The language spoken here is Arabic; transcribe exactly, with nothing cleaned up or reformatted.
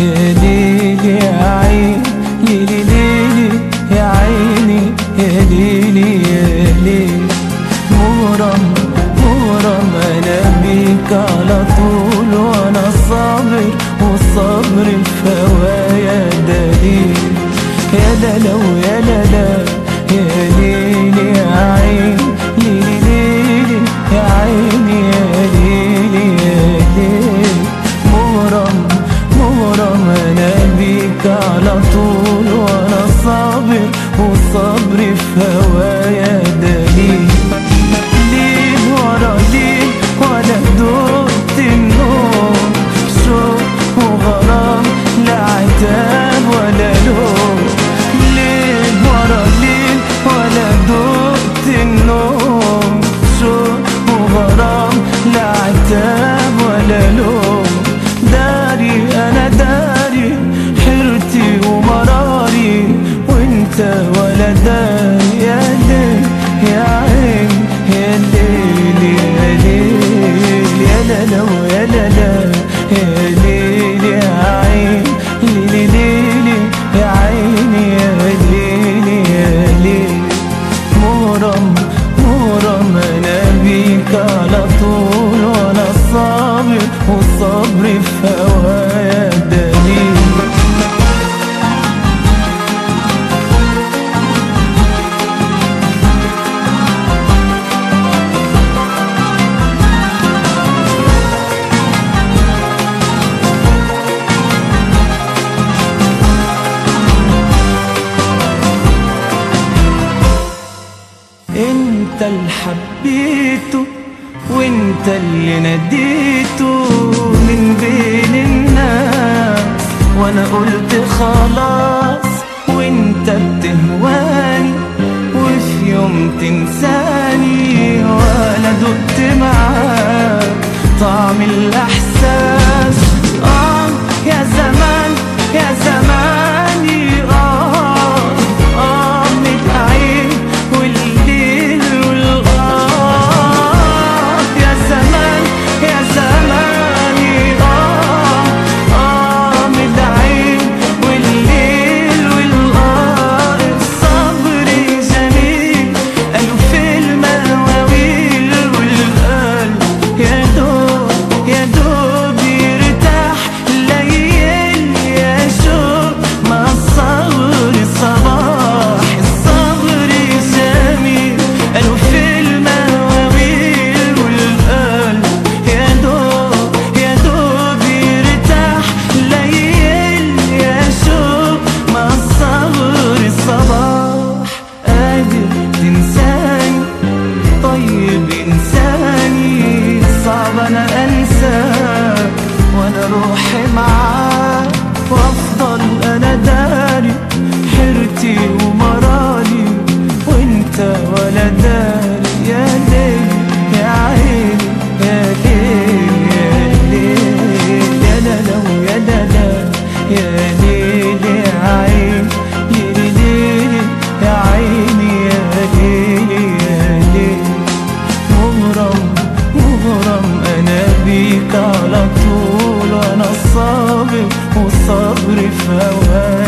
يا ليلي يا عين ليلي ليلي يا عيني يا ليلي يا ليلي. مغرم مغرم انا بيك على طول، وانا صابر والصبر في هوايا دليل. يا لالا ويا لالا يا ليلي يا عين ليلي ليلي يا عيني يا ليلي يا ليلي. مغرم مغرم انا بيك على طول، وانا صابر وصبري في هوايا دليل. ليه ورا ليه ولا دقت النوم، شوق وغرام لا عتاب ولا لوم. ليه ورا ليه ولا دقت النوم، شوق وغرام لا عتاب ولا لوم. داري انا داري حيرتي ومراري، وانت ولا داري. يا ليل يا عين يا ليل يا ليل. يا لالا ويا لالا يا ليل يا عين ليلي ليلي يا عيني يا ليلي يا ليل. مغرم مغرم انا بيك على طول، وانا صابر وصبري في هوايا دليل. انت اللي حبيته وانت اللي ناديته من بين الناس، وانا قلت خلاص وانت بتهواني وفي يوم تنساني. ولا دقت معاك طعم الاحساس. اه يا زمان يا زماني اه اه متعين والليل والغار. يا زمان يا زماني اه اه متعين والليل والغار. الصبر جميل قالوا في المواويل، والقلب يا دوب يا دوب يرتاح ليل. يا شوق مع الصبر صباح. الصبر جميل قالوا في المواويل، والقلب يا دوب يا دوب يرتاح ليل. يا شوق مع الصبر صباح. قادر تنساني طيب انساني، صعب انا انساك وانا روحي معاك. وافضل انا داري حيرتي ومراري، وانت ولا داري. يا ليل يا عين يا ليل يا ليل. يا لالا ويا لالا يا ليل يا عين ليلي ليلي يا عيني يا ليلي يا ليل. مغرم مغرم انا بيك على طول، وانا صابر وصبري في هواك